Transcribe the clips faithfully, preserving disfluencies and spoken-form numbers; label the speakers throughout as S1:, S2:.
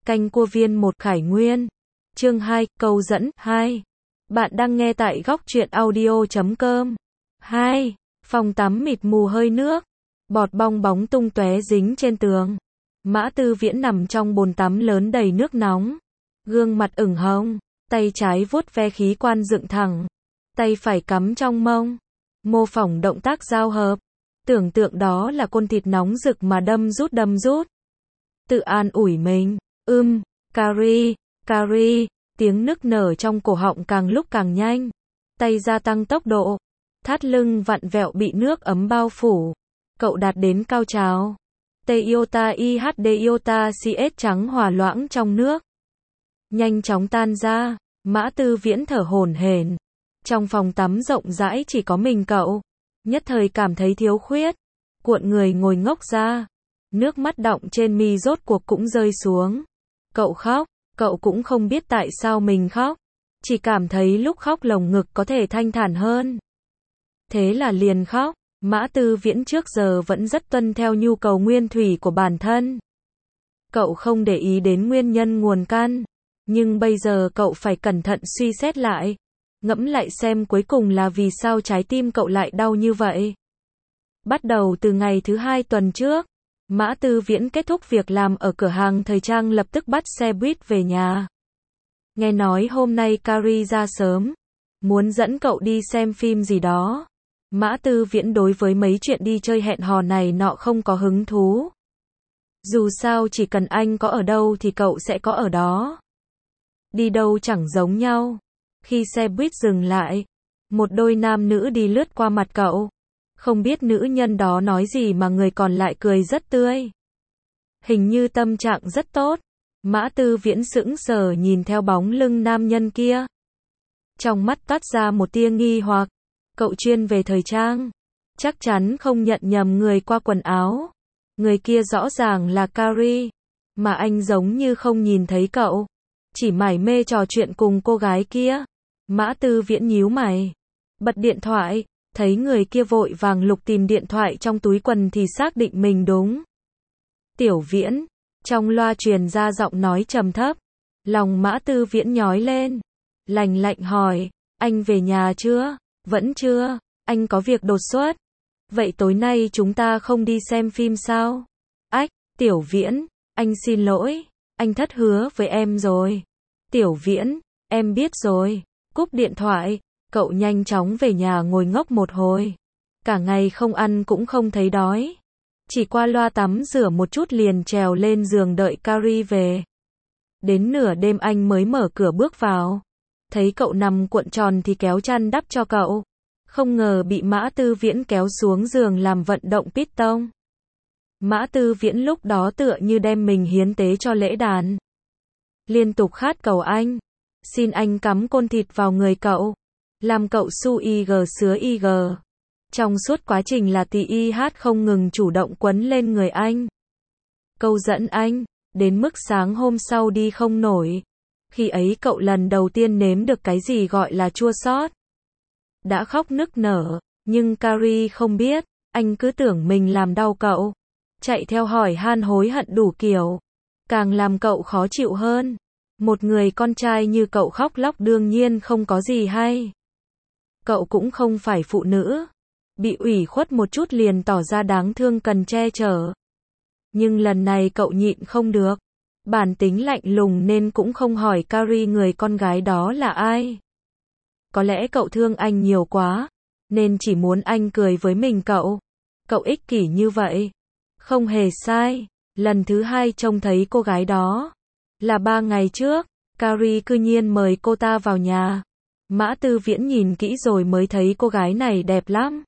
S1: Canh cua viên một Khải Nguyên. Chương hai, câu dẫn hai. Bạn đang nghe tại góc truyện audio chấm com. hai. Phòng tắm mịt mù hơi nước. Bọt bong bóng tung tóe dính trên tường. Mã Tư Viễn nằm trong bồn tắm lớn đầy nước nóng. Gương mặt ửng hồng. Tay trái vuốt ve khí quan dựng thẳng. Tay phải cắm trong mông. Mô phỏng động tác giao hợp. Tưởng tượng đó là côn thịt nóng rực mà đâm rút đâm rút. Tự an ủi mình. Ưm, Carrie, Carrie, tiếng nức nở trong cổ họng càng lúc càng nhanh. Tay gia tăng tốc độ. Thắt lưng vặn vẹo bị nước ấm bao phủ. Cậu đạt đến cao trào. Toyota i hát đê Iota xê ét trắng hòa loãng trong nước. Nhanh chóng tan ra. Mã Tư Viễn thở hổn hển. Trong phòng tắm rộng rãi chỉ có mình cậu. Nhất thời cảm thấy thiếu khuyết. Cuộn người ngồi ngốc ra. Nước mắt đọng trên mi rốt cuộc cũng rơi xuống. Cậu khóc. Cậu cũng không biết tại sao mình khóc. Chỉ cảm thấy lúc khóc lồng ngực có thể thanh thản hơn. Thế là liền khóc. Mã Tư Viễn trước giờ vẫn rất tuân theo nhu cầu nguyên thủy của bản thân. Cậu không để ý đến nguyên nhân nguồn căn. Nhưng bây giờ cậu phải cẩn thận suy xét lại. Ngẫm lại xem cuối cùng là vì sao trái tim cậu lại đau như vậy. Bắt đầu từ ngày thứ hai tuần trước, Mã Tư Viễn kết thúc việc làm ở cửa hàng thời trang lập tức bắt xe buýt về nhà. Nghe nói hôm nay Carrie ra sớm, muốn dẫn cậu đi xem phim gì đó. Mã Tư Viễn đối với mấy chuyện đi chơi hẹn hò này nọ không có hứng thú. Dù sao chỉ cần anh có ở đâu thì cậu sẽ có ở đó. Đi đâu chẳng giống nhau. Khi xe buýt dừng lại, một đôi nam nữ đi lướt qua mặt cậu. Không biết nữ nhân đó nói gì mà người còn lại cười rất tươi. Hình như tâm trạng rất tốt. Mã Tư Viễn sững sờ nhìn theo bóng lưng nam nhân kia. Trong mắt toát ra một tia nghi hoặc. Cậu chuyên về thời trang. Chắc chắn không nhận nhầm người qua quần áo. Người kia rõ ràng là Carrie. Mà anh giống như không nhìn thấy cậu. Chỉ mải mê trò chuyện cùng cô gái kia. Mã Tư Viễn nhíu mày. Bật điện thoại. Thấy người kia vội vàng lục tìm điện thoại trong túi quần thì xác định mình đúng. Tiểu Viễn. Trong loa truyền ra giọng nói trầm thấp. Lòng Mã Tư Viễn nhói lên. Lạnh lạnh hỏi. Anh về nhà chưa? Vẫn chưa. Anh có việc đột xuất. Vậy tối nay chúng ta không đi xem phim sao? Ách, Tiểu Viễn. Anh xin lỗi. Anh thất hứa với em rồi. Tiểu Viễn. Em biết rồi. Cúp điện thoại. Cậu nhanh chóng về nhà ngồi ngốc một hồi. Cả ngày không ăn cũng không thấy đói. Chỉ qua loa tắm rửa một chút liền trèo lên giường đợi Carrie về. Đến nửa đêm anh mới mở cửa bước vào. Thấy cậu nằm cuộn tròn thì kéo chăn đắp cho cậu. Không ngờ bị Mã Tư Viễn kéo xuống giường làm vận động piston. Mã Tư Viễn lúc đó tựa như đem mình hiến tế cho lễ đàn. Liên tục khát cầu anh. Xin anh cắm côn thịt vào người cậu. Làm cậu su ig sứa ig. Trong suốt quá trình là tì i hát không ngừng chủ động quấn lên người anh. Câu dẫn anh. Đến mức sáng hôm sau đi không nổi. Khi ấy cậu lần đầu tiên nếm được cái gì gọi là chua xót. Đã khóc nức nở. Nhưng Carrie không biết. Anh cứ tưởng mình làm đau cậu. Chạy theo hỏi han hối hận đủ kiểu. Càng làm cậu khó chịu hơn. Một người con trai như cậu khóc lóc đương nhiên không có gì hay. Cậu cũng không phải phụ nữ. Bị ủy khuất một chút liền tỏ ra đáng thương cần che chở. Nhưng lần này cậu nhịn không được. Bản tính lạnh lùng nên cũng không hỏi Carrie người con gái đó là ai. Có lẽ cậu thương anh nhiều quá. Nên chỉ muốn anh cười với mình cậu. Cậu ích kỷ như vậy. Không hề sai. Lần thứ hai trông thấy cô gái đó. Là ba ngày trước. Carrie cư nhiên mời cô ta vào nhà. Mã Tư Viễn nhìn kỹ rồi mới thấy cô gái này đẹp lắm.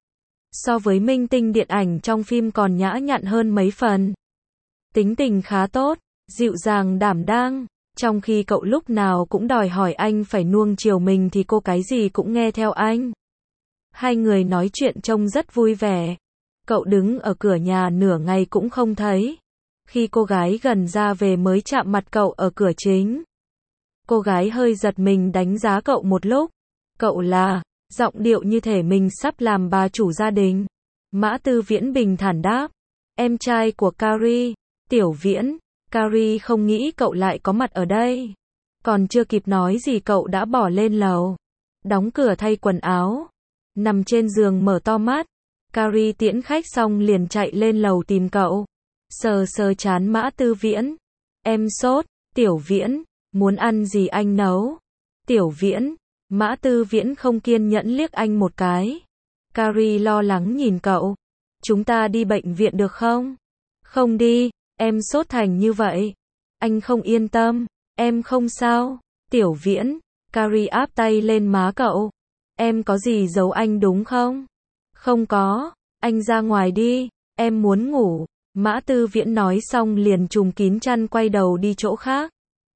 S1: So với minh tinh điện ảnh trong phim còn nhã nhặn hơn mấy phần. Tính tình khá tốt, dịu dàng đảm đang. Trong khi cậu lúc nào cũng đòi hỏi anh phải nuông chiều mình thì cô cái gì cũng nghe theo anh. Hai người nói chuyện trông rất vui vẻ. Cậu đứng ở cửa nhà nửa ngày cũng không thấy. Khi cô gái gần ra về mới chạm mặt cậu ở cửa chính. Cô gái hơi giật mình đánh giá cậu một lúc. Cậu là, giọng điệu như thể mình sắp làm bà chủ gia đình. Mã Tư Viễn bình thản đáp. Em trai của Carrie. Tiểu Viễn. Carrie không nghĩ cậu lại có mặt ở đây. Còn chưa kịp nói gì cậu đã bỏ lên lầu. Đóng cửa thay quần áo. Nằm trên giường mở to mắt. Carrie tiễn khách xong liền chạy lên lầu tìm cậu. Sờ sờ chán Mã Tư Viễn. Em sốt, Tiểu Viễn, muốn ăn gì anh nấu. Tiểu Viễn, Mã Tư Viễn không kiên nhẫn liếc anh một cái. Carrie lo lắng nhìn cậu. Chúng ta đi bệnh viện được không? Không đi, em sốt thành như vậy. Anh không yên tâm, em không sao. Tiểu Viễn, Carrie áp tay lên má cậu. Em có gì giấu anh đúng không? Không có, anh ra ngoài đi, em muốn ngủ. Mã Tư Viễn nói xong liền trùm kín chăn quay đầu đi chỗ khác.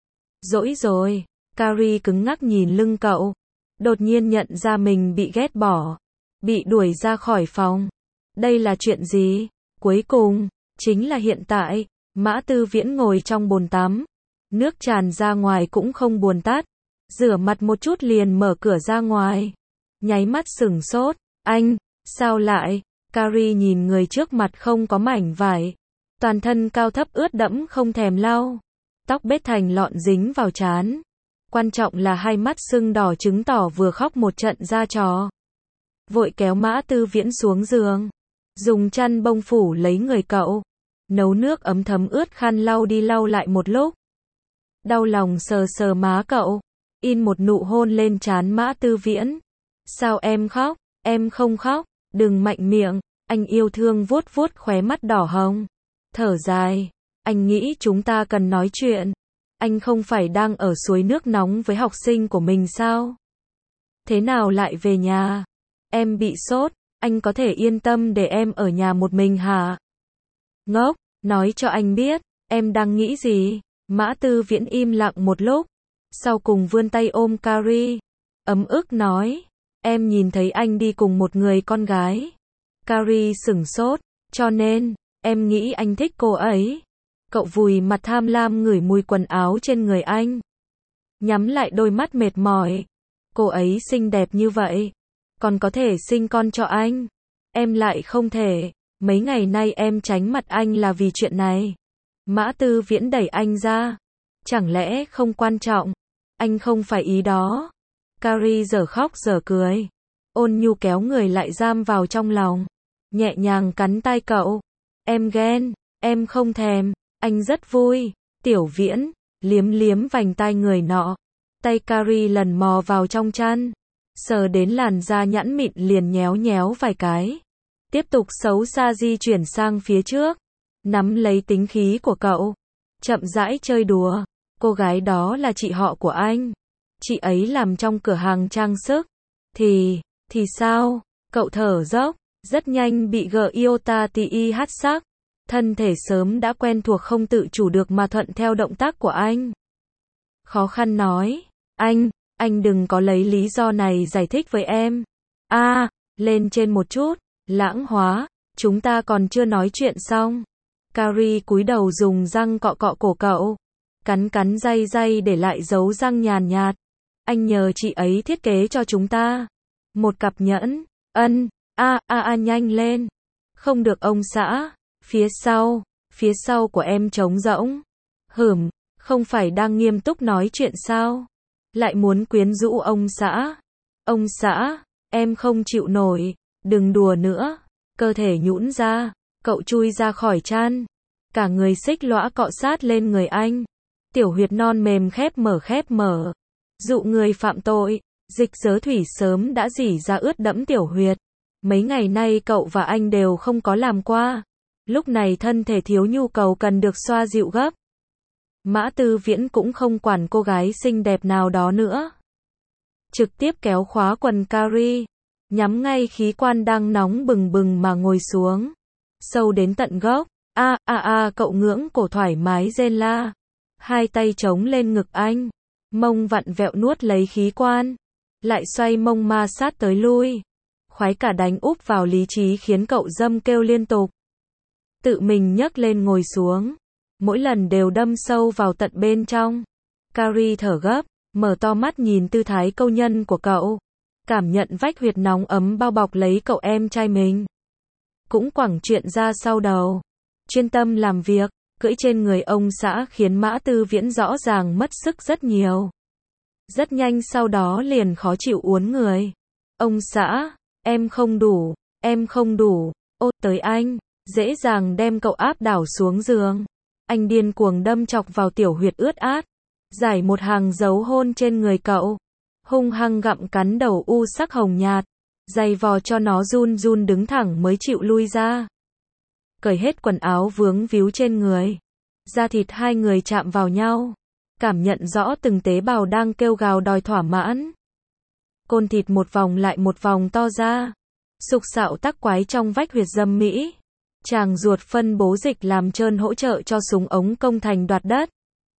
S1: Dỗi rồi, Carrie cứng ngắc nhìn lưng cậu. Đột nhiên nhận ra mình bị ghét bỏ. Bị đuổi ra khỏi phòng. Đây là chuyện gì? Cuối cùng, chính là hiện tại, Mã Tư Viễn ngồi trong bồn tắm. Nước tràn ra ngoài cũng không buồn tắt. Rửa mặt một chút liền mở cửa ra ngoài. Nháy mắt sửng sốt. Anh, sao lại? Carrie nhìn người trước mặt không có mảnh vải. Toàn thân cao thấp ướt đẫm không thèm lau. Tóc bết thành lọn dính vào trán. Quan trọng là hai mắt sưng đỏ chứng tỏ vừa khóc một trận ra trò. Vội kéo Mã Tư Viễn xuống giường. Dùng chăn bông phủ lấy người cậu. Nấu nước ấm thấm ướt khăn lau đi lau lại một lúc. Đau lòng sờ sờ má cậu. In một nụ hôn lên trán Mã Tư Viễn. Sao em khóc? Em không khóc. Đừng mạnh miệng. Anh yêu thương vuốt vuốt khóe mắt đỏ hồng. Thở dài. Anh nghĩ chúng ta cần nói chuyện. Anh không phải đang ở suối nước nóng với học sinh của mình sao? Thế nào lại về nhà? Em bị sốt. Anh có thể yên tâm để em ở nhà một mình hả? Ngốc, nói cho anh biết. Em đang nghĩ gì? Mã Tư Viễn im lặng một lúc. Sau cùng vươn tay ôm Carrie. Ấm ức nói. Em nhìn thấy anh đi cùng một người con gái. Carrie sửng sốt. Cho nên, em nghĩ anh thích cô ấy. Cậu vùi mặt tham lam ngửi mùi quần áo trên người anh. Nhắm lại đôi mắt mệt mỏi. Cô ấy xinh đẹp như vậy. Còn có thể sinh con cho anh. Em lại không thể. Mấy ngày nay em tránh mặt anh là vì chuyện này. Mã Tư Viễn đẩy anh ra. Chẳng lẽ không quan trọng? Anh không phải ý đó. Carrie giờ khóc giờ cười. Ôn nhu kéo người lại giam vào trong lòng. Nhẹ nhàng cắn tai cậu. Em ghen. Em không thèm. Anh rất vui. Tiểu Viễn. Liếm liếm vành tai người nọ. Tay Carrie lần mò vào trong chăn. Sờ đến làn da nhẵn mịn liền nhéo nhéo vài cái. Tiếp tục xấu xa di chuyển sang phía trước. Nắm lấy tính khí của cậu. Chậm rãi chơi đùa. Cô gái đó là chị họ của anh. Chị ấy làm trong cửa hàng trang sức. Thì, thì sao? Cậu thở dốc. Rất nhanh bị gờ iota ti hát sắc. Thân thể sớm đã quen thuộc không tự chủ được mà thuận theo động tác của anh. Khó khăn nói. Anh, anh đừng có lấy lý do này giải thích với em. A, à, lên trên một chút. Lãng hóa, chúng ta còn chưa nói chuyện xong. Carrie cúi đầu dùng răng cọ cọ cổ cậu. Cắn cắn day day để lại dấu răng nhàn nhạt. Anh nhờ chị ấy thiết kế cho chúng ta. Một cặp nhẫn. Ân, a a a nhanh lên. Không được ông xã. Phía sau, phía sau của em trống rỗng. Hửm, không phải đang nghiêm túc nói chuyện sao? Lại muốn quyến rũ ông xã. Ông xã, em không chịu nổi. Đừng đùa nữa. Cơ thể nhũn ra. Cậu chui ra khỏi chăn. Cả người xích lõa cọ sát lên người anh. Tiểu huyệt non mềm khép mở khép mở. Dụ người phạm tội. Dịch dớ thủy sớm đã rỉ ra ướt đẫm tiểu huyệt. Mấy ngày nay cậu và anh đều không có làm qua. Lúc này thân thể thiếu nhu cầu cần được xoa dịu gấp. Mã Tư Viễn cũng không quản cô gái xinh đẹp nào đó nữa. Trực tiếp kéo khóa quần Carrie. Nhắm ngay khí quan đang nóng bừng bừng mà ngồi xuống. Sâu đến tận gốc. A a a cậu ngưỡng cổ thoải mái rên la. Hai tay chống lên ngực anh. Mông vặn vẹo nuốt lấy khí quan. Lại xoay mông ma sát tới lui. Khoái cả đánh úp vào lý trí khiến cậu dâm kêu liên tục. Tự mình nhấc lên ngồi xuống. Mỗi lần đều đâm sâu vào tận bên trong. Carrie thở gấp. Mở to mắt nhìn tư thái câu nhân của cậu. Cảm nhận vách huyệt nóng ấm bao bọc lấy cậu em trai mình. Cũng quẳng chuyện ra sau đầu. Chuyên tâm làm việc. cưỡi trên người ông xã khiến Mã Tư Viễn rõ ràng mất sức rất nhiều. Rất nhanh sau đó liền khó chịu uốn người. Ông xã, em không đủ, em không đủ, ô tới anh, dễ dàng đem cậu áp đảo xuống giường. Anh điên cuồng đâm chọc vào tiểu huyệt ướt át, giải một hàng dấu hôn trên người cậu, hung hăng gặm cắn đầu u sắc hồng nhạt, giày vò cho nó run run đứng thẳng mới chịu lui ra. Cởi hết quần áo vướng víu trên người, da thịt hai người chạm vào nhau, cảm nhận rõ từng tế bào đang kêu gào đòi thỏa mãn. Côn thịt một vòng lại một vòng to ra, sục sạo tắc quái trong vách huyệt dâm mỹ. Chàng ruột phân bố dịch làm trơn hỗ trợ cho súng ống công thành đoạt đất.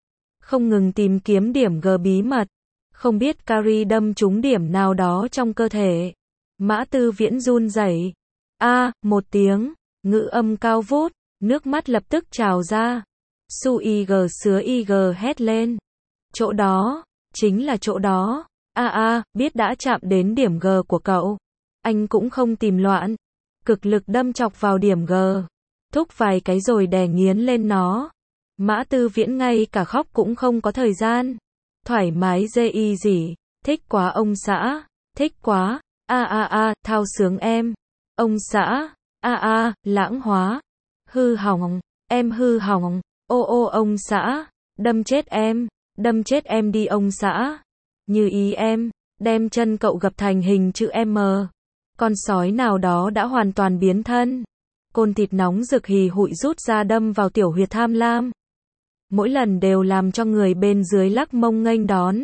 S1: Không ngừng tìm kiếm điểm G bí mật, không biết Carrie đâm trúng điểm nào đó trong cơ thể. Mã Tư Viễn run rẩy. A, một tiếng, ngữ âm cao vút, nước mắt lập tức trào ra. Su ig sứa ig hét lên. Chỗ đó, chính là chỗ đó. A a, biết đã chạm đến điểm G của cậu. Anh cũng không tìm loạn, cực lực đâm chọc vào điểm G, thúc vài cái rồi đè nghiến lên nó. Mã Tư Viễn ngay cả khóc cũng không có thời gian. Thoải mái dê y gì, thích quá ông xã, thích quá, a a a, thao sướng em. Ông xã, a a, lãng hóa, hư hỏng, em hư hỏng, ô ô ông xã, đâm chết em, đâm chết em đi ông xã. Như ý em, đem chân cậu gập thành hình chữ M. Con sói nào đó đã hoàn toàn biến thân. Côn thịt nóng rực hì hụi rút ra đâm vào tiểu huyệt tham lam. Mỗi lần đều làm cho người bên dưới lắc mông nghênh đón.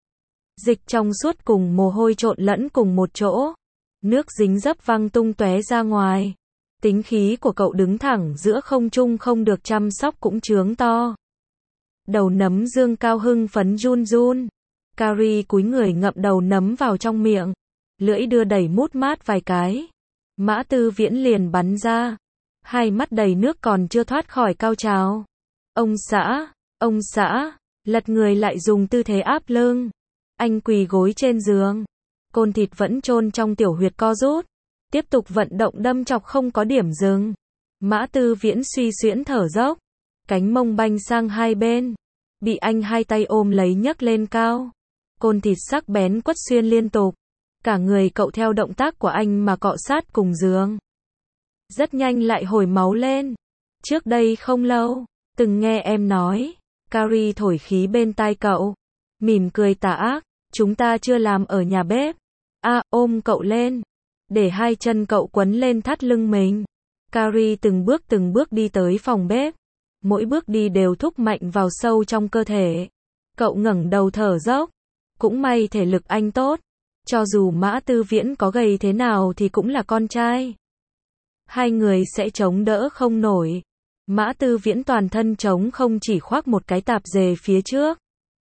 S1: Dịch trong suốt cùng mồ hôi trộn lẫn cùng một chỗ. Nước dính dấp văng tung tóe ra ngoài. Tính khí của cậu đứng thẳng giữa không trung không được chăm sóc cũng trướng to. Đầu nấm dương cao hưng phấn run run. Carrie cúi người ngậm đầu nấm vào trong miệng. Lưỡi đưa đẩy mút mát vài cái. Mã Tư Viễn liền bắn ra. Hai mắt đầy nước còn chưa thoát khỏi cao trào. Ông xã, ông xã, lật người lại dùng tư thế áp lưng. Anh quỳ gối trên giường. Côn thịt vẫn chôn trong tiểu huyệt co rút. Tiếp tục vận động đâm chọc không có điểm dừng. Mã Tư Viễn suy xuyễn thở dốc. Cánh mông banh sang hai bên. Bị anh hai tay ôm lấy nhấc lên cao. Côn thịt sắc bén quất xuyên liên tục. Cả người cậu theo động tác của anh mà cọ sát cùng giường. Rất nhanh lại hồi máu lên. Trước đây không lâu, từng nghe em nói. Carrie thổi khí bên tai cậu. Mỉm cười tà ác. Chúng ta chưa làm ở nhà bếp. A, à, ôm cậu lên. Để hai chân cậu quấn lên thắt lưng mình. Carrie từng bước từng bước đi tới phòng bếp. Mỗi bước đi đều thúc mạnh vào sâu trong cơ thể. Cậu ngẩng đầu thở dốc. Cũng may thể lực anh tốt. Cho dù Mã Tư Viễn có gầy thế nào thì cũng là con trai. Hai người sẽ chống đỡ không nổi. Mã Tư Viễn toàn thân trống không chỉ khoác một cái tạp dề phía trước.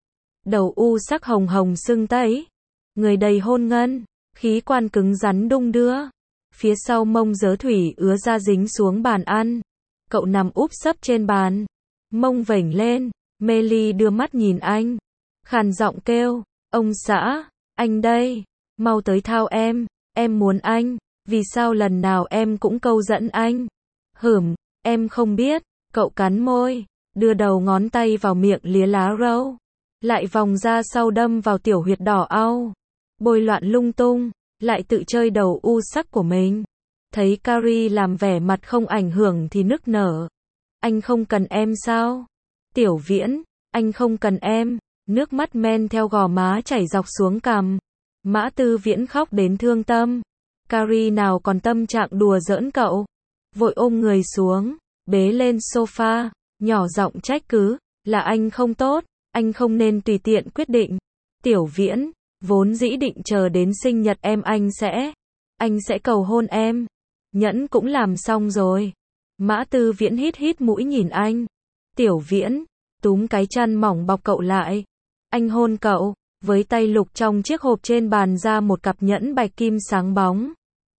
S1: Đầu u sắc hồng hồng sưng tấy. Người đầy hôn ngân. Khí quan cứng rắn đung đưa. Phía sau mông dớ thủy ứa ra dính xuống bàn ăn. Cậu nằm úp sấp trên bàn. Mông vểnh lên. Mê ly đưa mắt nhìn anh. Khàn giọng kêu. Ông xã, anh đây. Mau tới thao em. Em muốn anh. Vì sao lần nào em cũng câu dẫn anh? Hửm, em không biết. Cậu cắn môi. Đưa đầu ngón tay vào miệng lía lá râu. Lại vòng ra sau đâm vào tiểu huyệt đỏ au. Bôi loạn lung tung. Lại tự chơi đầu u sắc của mình. Thấy Carrie làm vẻ mặt không ảnh hưởng thì nức nở. Anh không cần em sao? Tiểu Viễn, anh không cần em. Nước mắt men theo gò má chảy dọc xuống cằm. Mã Tư Viễn khóc đến thương tâm. Carrie nào còn tâm trạng đùa giỡn cậu. Vội ôm người xuống, bế lên sofa, nhỏ giọng trách cứ. Là anh không tốt, anh không nên tùy tiện quyết định. Tiểu Viễn, vốn dĩ định chờ đến sinh nhật em anh sẽ. Anh sẽ cầu hôn em. Nhẫn cũng làm xong rồi. Mã Tư Viễn hít hít mũi nhìn anh. Tiểu Viễn, túm cái chăn mỏng bọc cậu lại. Anh hôn cậu, với tay lục trong chiếc hộp trên bàn ra một cặp nhẫn bạch kim sáng bóng.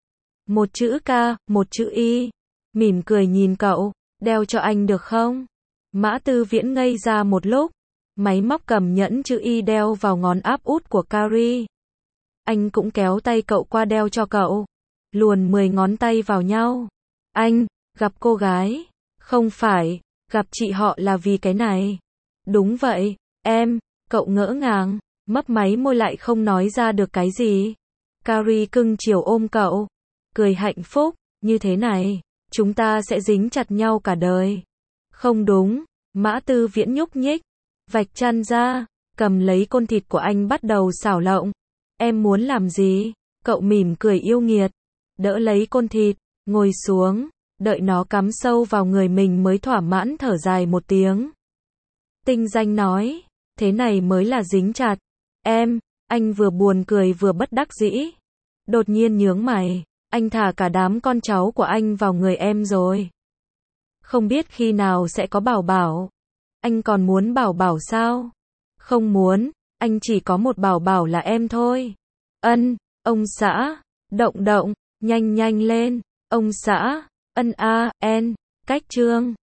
S1: Một chữ K, một chữ Y. Mỉm cười nhìn cậu, đeo cho anh được không? Mã Tư Viễn ngây ra một lúc. Máy móc cầm nhẫn chữ Y đeo vào ngón áp út của Carrie. Anh cũng kéo tay cậu qua đeo cho cậu. Luồn mười ngón tay vào nhau. Anh, gặp cô gái. Không phải. Gặp chị họ là vì cái này. Đúng vậy, em, cậu ngỡ ngàng, mấp máy môi lại không nói ra được cái gì. Carrie cưng chiều ôm cậu, cười hạnh phúc, như thế này, chúng ta sẽ dính chặt nhau cả đời. Không đúng, Mã Tư Viễn nhúc nhích, vạch chăn ra, cầm lấy côn thịt của anh bắt đầu xảo lộng. Em muốn làm gì? Cậu mỉm cười yêu nghiệt, đỡ lấy côn thịt, ngồi xuống, đợi nó cắm sâu vào người mình mới thỏa mãn thở dài một tiếng. Tinh Danh nói, thế này mới là dính chặt. Em, anh vừa buồn cười vừa bất đắc dĩ. Đột nhiên nhướng mày, anh thả cả đám con cháu của anh vào người em rồi. Không biết khi nào sẽ có bảo bảo. Anh còn muốn bảo bảo sao? Không muốn, anh chỉ có một bảo bảo là em thôi. Ân, ông xã, động động, nhanh nhanh lên, ông xã, ân a, en, cách chương.